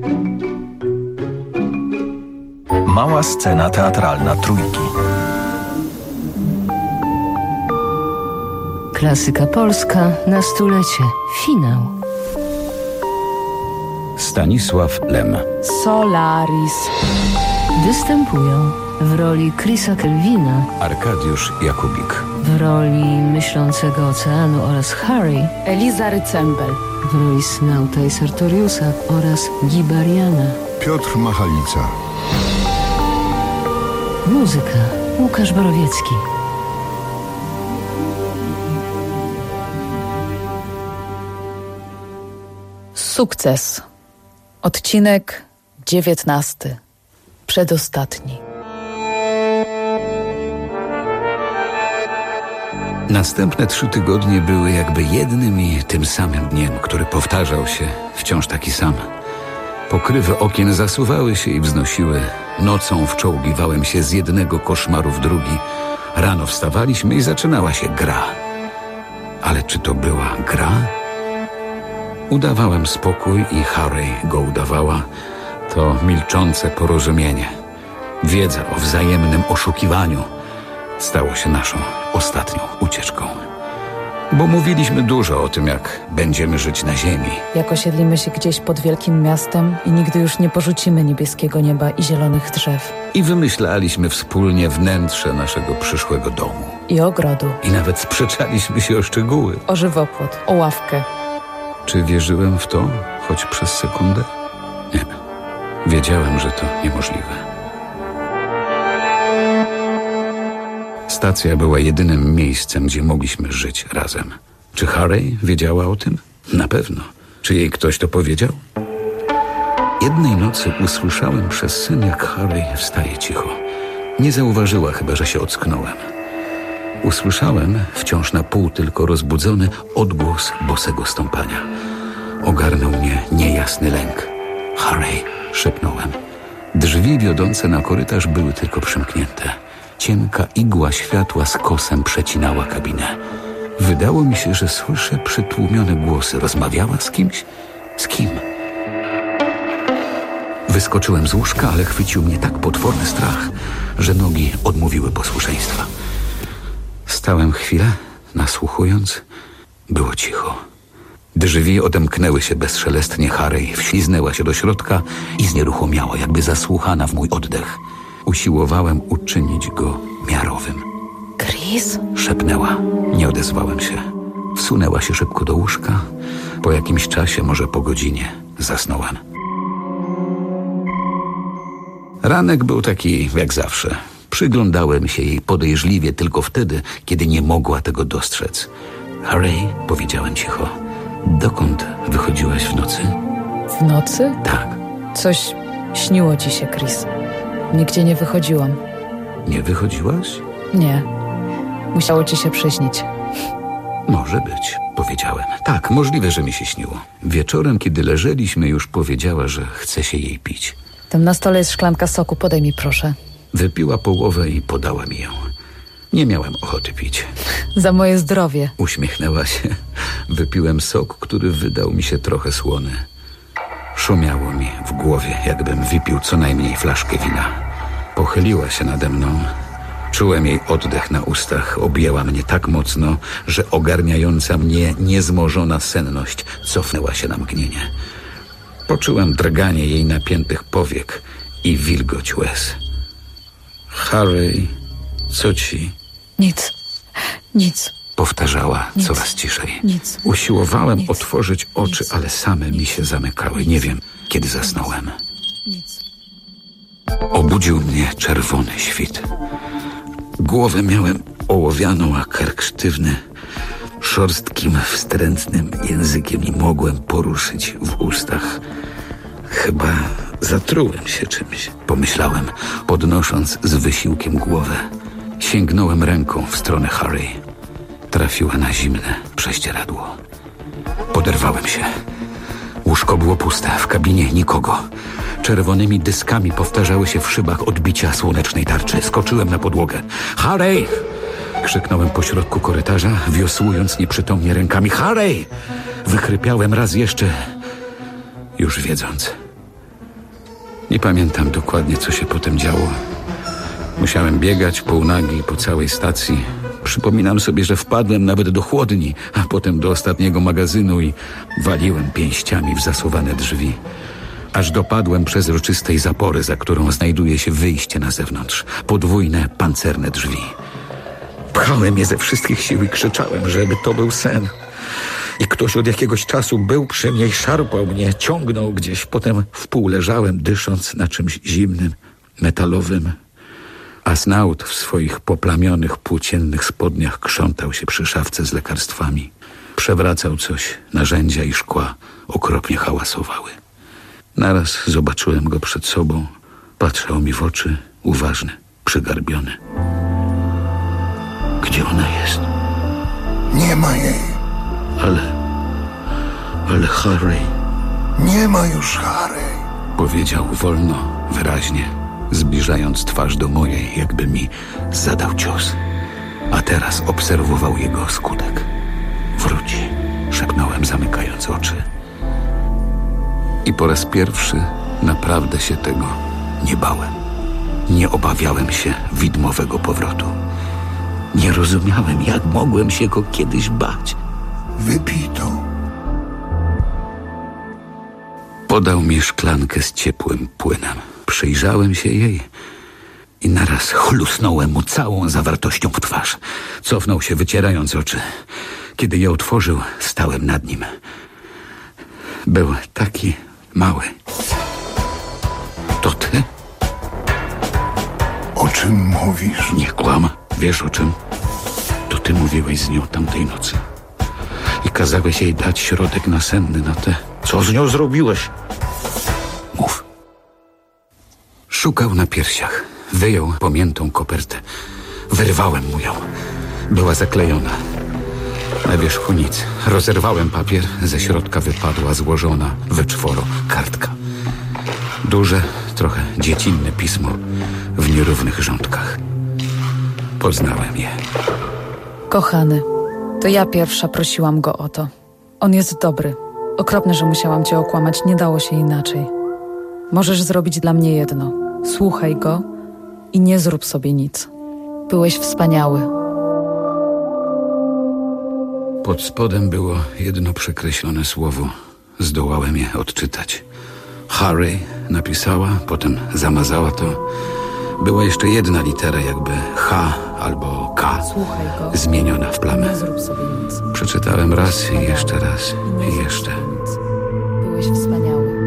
Mała scena teatralna Trójki. Klasyka polska na stulecie. Finał. Stanisław Lem. Solaris. Występują w roli Chrisa Kelvina, Arkadiusz Jakubik. w roli myślącego oceanu oraz Harry, Eliza Rycembel, w roli Snauta i Sartoriusa oraz Gibariana. Piotr Machalica. Muzyka Łukasz Borowiecki. Sukces. Odcinek dziewiętnasty. Przedostatni. Następne trzy tygodnie były jakby jednym i tym samym dniem, który powtarzał się, wciąż taki sam. Pokrywy okien zasuwały się i wznosiły. Nocą wczołgiwałem się z jednego koszmaru w drugi. Rano wstawaliśmy i zaczynała się gra. Ale czy to była gra? Udawałem spokój i Harry go udawała. To milczące porozumienie. Wiedza o wzajemnym oszukiwaniu stało się naszą ostatnią ucieczką. Bo mówiliśmy dużo o tym, jak będziemy żyć na ziemi. Jak osiedlimy się gdzieś pod wielkim miastem i nigdy już nie porzucimy niebieskiego nieba i zielonych drzew. I wymyślaliśmy wspólnie wnętrze naszego przyszłego domu. I ogrodu. I nawet sprzeczaliśmy się o szczegóły. O żywopłot, o ławkę. Czy wierzyłem w to, choć przez sekundę? Nie. Wiedziałem, że to niemożliwe. Stacja była jedynym miejscem, gdzie mogliśmy żyć razem. Czy Harry wiedziała o tym? Na pewno. Czy jej ktoś to powiedział? Jednej nocy usłyszałem przez sen, jak Harry wstaje cicho. Nie zauważyła chyba, że się ocknąłem. Usłyszałem, wciąż na pół tylko rozbudzony, odgłos bosego stąpania. Ogarnął mnie niejasny lęk. Harry, szepnąłem. Drzwi wiodące na korytarz były tylko przymknięte. Cienka igła światła z kosem przecinała kabinę. Wydało mi się, że słyszę przytłumione głosy. Rozmawiała z kimś? Z kim? Wyskoczyłem z łóżka, ale chwycił mnie tak potworny strach, że nogi odmówiły posłuszeństwa. Stałem chwilę, nasłuchując. Było cicho. Drzwi odemknęły się bezszelestnie. Harry wśliznęła się do środka i znieruchomiała, jakby zasłuchana w mój oddech. Usiłowałem uczynić go miarowym. Chris? Szepnęła. Nie odezwałem się. Wsunęła się szybko do łóżka. Po jakimś czasie, może po godzinie, zasnąłem. Ranek był taki jak zawsze. Przyglądałem się jej podejrzliwie tylko wtedy, kiedy nie mogła tego dostrzec. Harry, powiedziałem cicho, dokąd wychodziłaś w nocy? W nocy? Tak. Coś śniło ci się, Chris. Nigdzie nie wychodziłam. Nie wychodziłaś? Nie. Musiało ci się przyśnić. Może być, powiedziałem. Tak, możliwe, że mi się śniło. Wieczorem, kiedy leżeliśmy, już powiedziała, że chce się jej pić. Tam na stole jest szklanka soku, podaj mi proszę. Wypiła połowę i podała mi ją. Nie miałem ochoty pić. Za moje zdrowie. Uśmiechnęła się. Wypiłem sok, który wydał mi się trochę słony. Szumiało mi w głowie, jakbym wypił co najmniej flaszkę wina. Pochyliła się nade mną. Czułem jej oddech na ustach. Objęła mnie tak mocno, że ogarniająca mnie niezmożona senność cofnęła się na mgnienie. Poczułem drganie jej napiętych powiek i wilgoć łez. Harry, co ci? Nic. Nic. Powtarzała Nic. coraz ciszej. Nic. Usiłowałem Nic. otworzyć oczy, Nic. ale same mi się zamykały. Nie wiem, kiedy zasnąłem. Obudził mnie czerwony świt. Głowę miałem ołowianą, a kark sztywny. Szorstkim, wstrętnym językiem nie mogłem poruszyć w ustach. Chyba zatrułem się czymś, pomyślałem, podnosząc z wysiłkiem głowę. Sięgnąłem ręką w stronę Harry. Trafiła na zimne prześcieradło. Poderwałem się. Łóżko było puste, w kabinie nikogo. Czerwonymi dyskami powtarzały się w szybach odbicia słonecznej tarczy. Skoczyłem na podłogę. Harry! Krzyknąłem pośrodku korytarza, wiosłując nieprzytomnie rękami. Harry! Wychrypiałem raz jeszcze, już wiedząc. Nie pamiętam dokładnie, co się potem działo. Musiałem biegać półnagi po całej stacji. Przypominam sobie, że wpadłem nawet do chłodni, a potem do ostatniego magazynu i waliłem pięściami w zasuwane drzwi. Aż dopadłem przezroczystej zapory, za którą znajduje się wyjście na zewnątrz. Podwójne, pancerne drzwi. Pchałem je ze wszystkich sił i krzyczałem, żeby to był sen. I ktoś od jakiegoś czasu był przy mnie i szarpał mnie, ciągnął gdzieś. Potem wpół leżałem, dysząc na czymś zimnym, metalowym. A Snaut w swoich poplamionych, płóciennych spodniach krzątał się przy szafce z lekarstwami. Przewracał coś, narzędzia i szkła okropnie hałasowały. Naraz zobaczyłem go przed sobą. Patrzał mi w oczy, uważny, przygarbiony. Gdzie ona jest? Nie ma jej. Ale... ale Harry... Nie ma już Harry. Powiedział wolno, wyraźnie, zbliżając twarz do mojej, jakby mi zadał cios. A teraz obserwował jego skutek. Wróci, szepnąłem, zamykając oczy. I po raz pierwszy naprawdę się tego nie bałem. Nie obawiałem się widmowego powrotu. Nie rozumiałem, jak mogłem się go kiedyś bać. Wypij to. Podał mi szklankę z ciepłym płynem. Przyjrzałem się jej i naraz chlusnąłem mu całą zawartością w twarz. Cofnął się, wycierając oczy. Kiedy je otworzył, stałem nad nim. Był taki mały. To ty? O czym mówisz? Nie kłam. Wiesz o czym? To ty mówiłeś z nią tamtej nocy. I kazałeś jej dać środek nasenny na tę... Co z nią zrobiłeś? Mów. Szukał na piersiach. Wyjął pomiętą kopertę. Wyrwałem mu ją. Była zaklejona. Na wierzchu nic. Rozerwałem papier. Ze środka wypadła złożona we czworo kartka. Duże, trochę dziecinne pismo w nierównych rządkach. Poznałem je. Kochany, to ja pierwsza prosiłam go o to. On jest dobry. Okropne, że musiałam cię okłamać. Nie dało się inaczej. Możesz zrobić dla mnie jedno. Słuchaj go i nie zrób sobie nic. Byłeś wspaniały. Pod spodem było jedno przekreślone słowo. Zdołałem je odczytać. Harry napisała, potem zamazała to. Była jeszcze jedna litera, jakby H albo K, Słuchaj go. zmieniona w plamę. Nie zrób sobie nic. Przeczytałem raz i jeszcze raz i jeszcze. Byłeś wspaniały.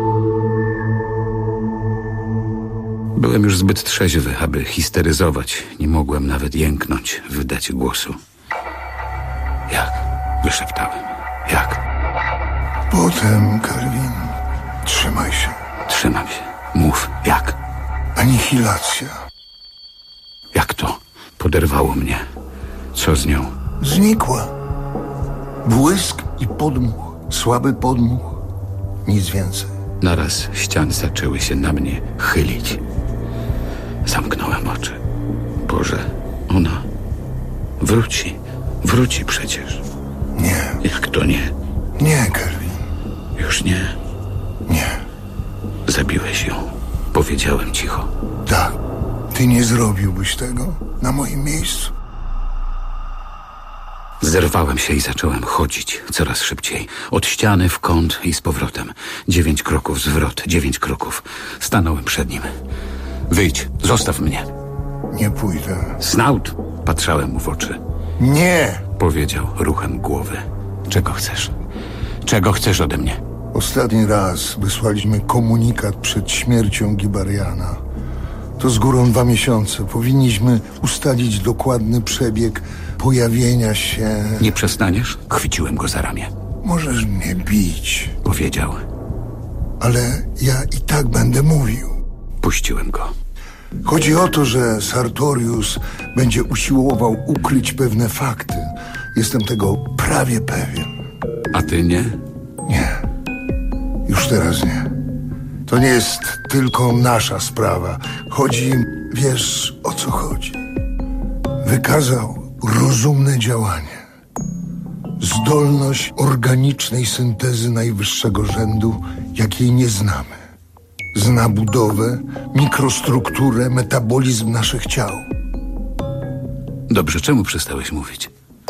Byłem już zbyt trzeźwy, aby histeryzować. Nie mogłem nawet jęknąć, wydać głosu. Jak? Wyszeptałem. Jak? Potem, Kelvin, trzymaj się. Trzymam się. Mów. Jak? Anihilacja. Jak to? Poderwało mnie. Co z nią? Znikła. Błysk i podmuch. Słaby podmuch. Nic więcej. Naraz ściany zaczęły się na mnie chylić. Zamknąłem oczy. Boże, ona wróci. Wróci przecież. Nie. Jak to nie? Nie, Kelvin. Już nie? Nie. Zabiłeś ją. Powiedziałem cicho. Tak. Ty nie zrobiłbyś tego na moim miejscu. Zerwałem się i zacząłem chodzić coraz szybciej. Od ściany w kąt i z powrotem. Dziewięć kroków zwrot, dziewięć kroków. Stanąłem przed nim. Wyjdź, zostaw mnie. Nie pójdę. Snaut! Patrzałem mu w oczy. Nie! Powiedział ruchem głowy. Czego chcesz? Czego chcesz ode mnie? Ostatni raz wysłaliśmy komunikat przed śmiercią Gibariana. To z górą dwa miesiące. Powinniśmy ustalić dokładny przebieg pojawienia się... Nie przestaniesz? Chwyciłem go za ramię. Możesz mnie bić. Powiedział. Ale ja i tak będę mówił. Puściłem go. Chodzi o to, że Sartorius będzie usiłował ukryć pewne fakty. Jestem tego prawie pewien. A ty nie? Nie. Już teraz nie. To nie jest tylko nasza sprawa. Chodzi, wiesz, o co chodzi. Wykazał rozumne działanie. Zdolność organicznej syntezy najwyższego rzędu, jakiej nie znamy. Zna budowę, mikrostrukturę, metabolizm naszych ciał. Dobrze, czemu przestałeś mówić?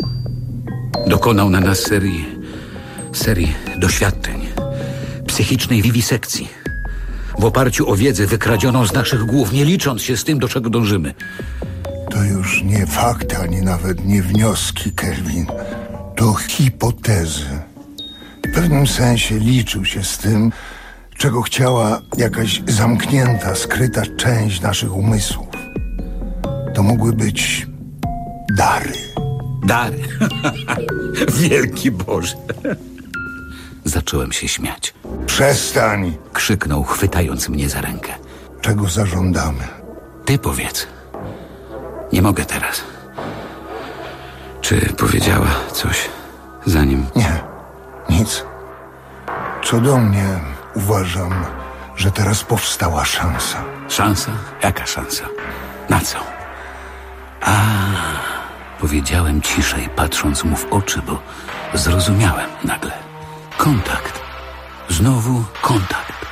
Dokonał na nas serii, serii doświadczeń, psychicznej wiwisekcji. W oparciu o wiedzę wykradzioną z naszych głów, nie licząc się z tym, do czego dążymy. To już nie fakty, ani nawet nie wnioski, Kelvin. To hipotezy. W pewnym sensie liczył się z tym, czego chciała jakaś zamknięta, skryta część naszych umysłów. To mogły być dary. Dary? Wielki Boże. Zacząłem się śmiać. Przestań! Krzyknął, chwytając mnie za rękę. Czego zażądamy? Ty powiedz. Nie mogę teraz. Czy powiedziała coś zanim... Nie, nic. Co do mnie, uważam, że teraz powstała szansa. Szansa? Jaka szansa? Na co? A, powiedziałem ciszej, patrząc mu w oczy, bo zrozumiałem nagle. Kontakt. Znowu kontakt.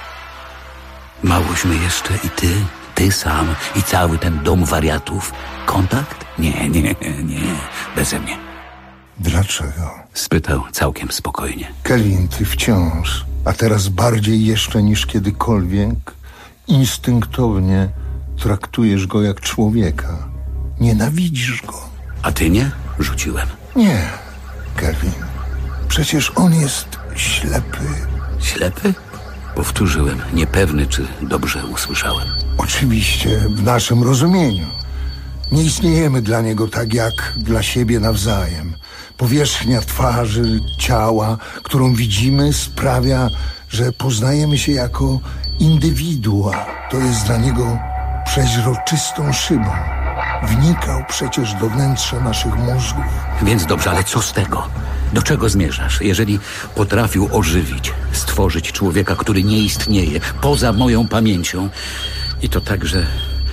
Małośmy jeszcze i ty, ty sam i cały ten dom wariatów. Kontakt? Nie, nie, nie, beze mnie. Dlaczego? Spytał całkiem spokojnie. Kelvin, ty wciąż, a teraz bardziej jeszcze niż kiedykolwiek, instynktownie traktujesz go jak człowieka. Nienawidzisz go. A ty nie? Rzuciłem. Nie, Kelvin. Przecież on jest ślepy. Ślepy? Powtórzyłem, niepewny, czy dobrze usłyszałem. Oczywiście, w naszym rozumieniu. Nie istniejemy dla niego tak jak dla siebie nawzajem. Powierzchnia twarzy, ciała, którą widzimy, sprawia, że poznajemy się jako indywidua. To jest dla niego przeźroczystą szybą. Wnikał przecież do wnętrza naszych mózgów. Więc dobrze, ale co z tego? Do czego zmierzasz, jeżeli potrafił ożywić, stworzyć człowieka, który nie istnieje, poza moją pamięcią? I to także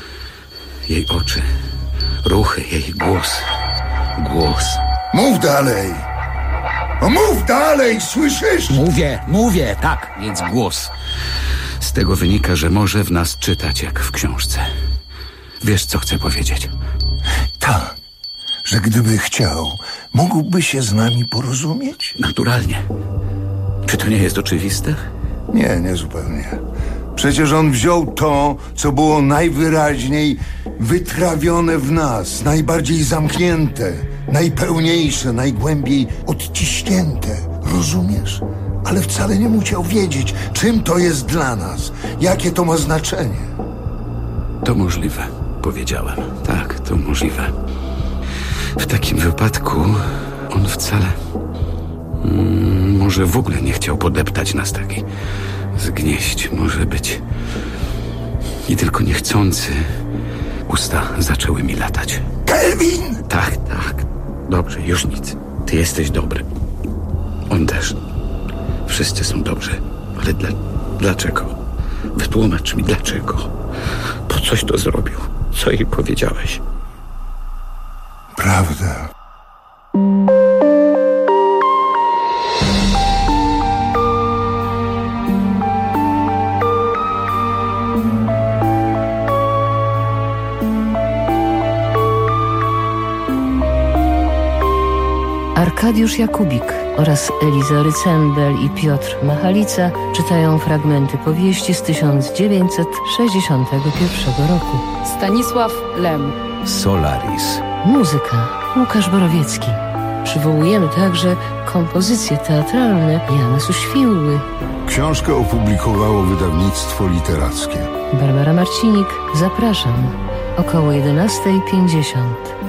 jej oczy, ruchy, jej głos. Głos. Mów dalej! No mów dalej, słyszysz? Mówię, mówię, tak, więc głos. Z tego wynika, że może w nas czytać jak w książce. Wiesz, co chcę powiedzieć? Tak, że gdyby chciał, mógłby się z nami porozumieć? Naturalnie. Czy to nie jest oczywiste? Nie, nie zupełnie. Przecież on wziął to, co było najwyraźniej wytrawione w nas, najbardziej zamknięte, najpełniejsze, najgłębiej odciśnięte. Rozumiesz? Ale wcale nie musiał wiedzieć, czym to jest dla nas, jakie to ma znaczenie. To możliwe, powiedziałem. Tak, to możliwe. W takim wypadku on wcale... Mm, może w ogóle nie chciał podeptać nas takiej... Zgnieść może być. I tylko niechcący usta zaczęły mi latać. Kelvin! Tak, tak. Dobrze, już nic. Ty jesteś dobry. On też. Wszyscy są dobrzy. Ale dla, dlaczego? Wytłumacz mi dlaczego. Po coś to zrobił? Co jej powiedziałeś? Prawda. Arkadiusz Jakubik oraz Eliza Rycembel i Piotr Machalica czytają fragmenty powieści z tysiąc dziewięćset sześćdziesiątego pierwszego roku. Stanisław Lem. Solaris. Muzyka Łukasz Borowiecki. Przywołujemy także kompozycje teatralne Jana Suświłły. Książkę opublikowało wydawnictwo literackie. Barbara Marcinik. Zapraszam. Około jedenasta pięćdziesiąt.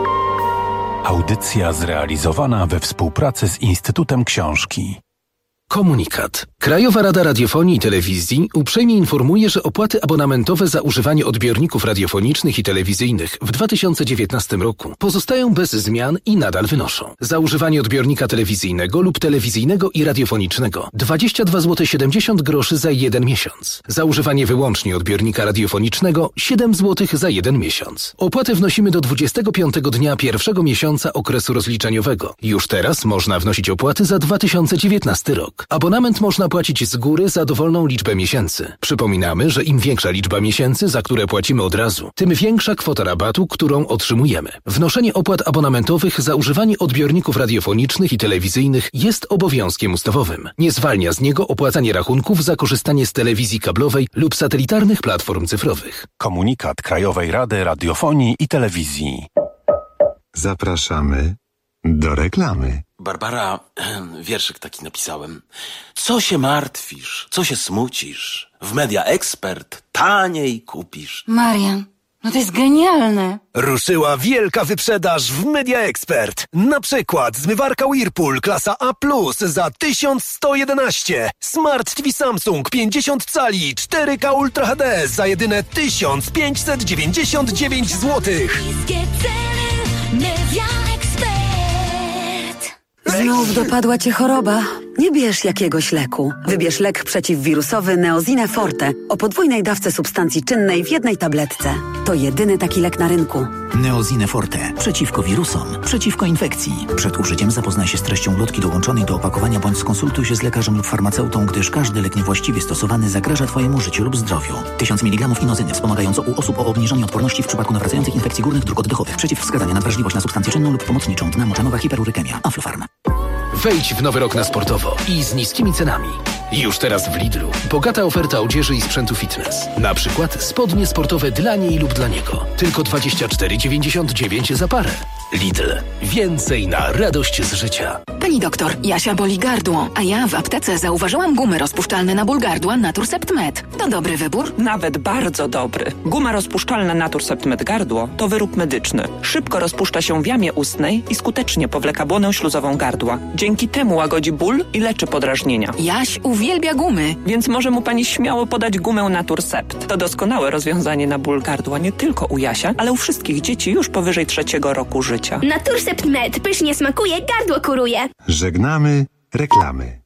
Audycja zrealizowana we współpracy z Instytutem Książki. Komunikat. Krajowa Rada Radiofonii i Telewizji uprzejmie informuje, że opłaty abonamentowe za używanie odbiorników radiofonicznych i telewizyjnych w dwa tysiące dziewiętnastym roku pozostają bez zmian i nadal wynoszą. Za używanie odbiornika telewizyjnego lub telewizyjnego i radiofonicznego dwadzieścia dwa złote siedemdziesiąt groszy za jeden miesiąc. Za używanie wyłącznie odbiornika radiofonicznego siedem złotych za jeden miesiąc. Opłaty wnosimy do dwudziestego piątego dnia pierwszego miesiąca okresu rozliczeniowego. Już teraz można wnosić opłaty za dwa tysiące dziewiętnasty rok. Abonament można płacić z góry za dowolną liczbę miesięcy. Przypominamy, że im większa liczba miesięcy, za które płacimy od razu, tym większa kwota rabatu, którą otrzymujemy. Wnoszenie opłat abonamentowych za używanie odbiorników radiofonicznych i telewizyjnych jest obowiązkiem ustawowym. Nie zwalnia z niego opłacanie rachunków za korzystanie z telewizji kablowej lub satelitarnych platform cyfrowych. Komunikat Krajowej Rady Radiofonii i Telewizji. Zapraszamy do reklamy. Barbara, wierszyk taki napisałem. Co się martwisz? Co się smucisz? W Media Expert taniej kupisz. Marian, no to jest genialne. Ruszyła wielka wyprzedaż w Media Expert. Na przykład zmywarka Whirlpool klasa A plus za tysiąc sto jedenaście. Smart T V Samsung pięćdziesiąt cali cztery K Ultra H D za jedyne tysiąc pięćset dziewięćdziesiąt dziewięć złotych. Znów dopadła cię choroba. Nie bierz jakiegoś leku. Wybierz lek przeciwwirusowy Neozine Forte o podwójnej dawce substancji czynnej w jednej tabletce. To jedyny taki lek na rynku. Neozine Forte. Przeciwko wirusom, przeciwko infekcji. Przed użyciem zapoznaj się z treścią ulotki dołączonej do opakowania bądź skonsultuj się z lekarzem lub farmaceutą, gdyż każdy lek niewłaściwie stosowany zagraża Twojemu życiu lub zdrowiu. tysiąc miligramów inozyny wspomagająco u osób o obniżonej odporności w przypadku nawracających infekcji górnych dróg oddechowych. Przeciwwskazania na wrażliwość na substancję czynną lub pomocniczą. Dna moczanowa hiperurykemia. Aflofarm. Wejdź w nowy rok na sportowo i z niskimi cenami. Już teraz w Lidlu bogata oferta odzieży i sprzętu fitness. Na przykład spodnie sportowe dla niej lub dla niego. Tylko dwadzieścia cztery dziewięćdziesiąt dziewięć za parę. Lidl. Więcej na radość z życia. Pani doktor, Jasia boli gardło, a ja w aptece zauważyłam gumy rozpuszczalne na ból gardła Naturcept Med. To dobry wybór? Nawet bardzo dobry. Guma rozpuszczalna Naturcept Med gardło to wyrób medyczny. Szybko rozpuszcza się w jamie ustnej i skutecznie powleka błonę śluzową gardła. Dzięki temu łagodzi ból i leczy podrażnienia. Jaś uwielbia gumy. Więc może mu pani śmiało podać gumę Naturcept. To doskonałe rozwiązanie na ból gardła nie tylko u Jasia, ale u wszystkich dzieci już powyżej trzeciego roku życia. Naturcept Med pysznie smakuje, gardło kuruje. Żegnamy reklamy.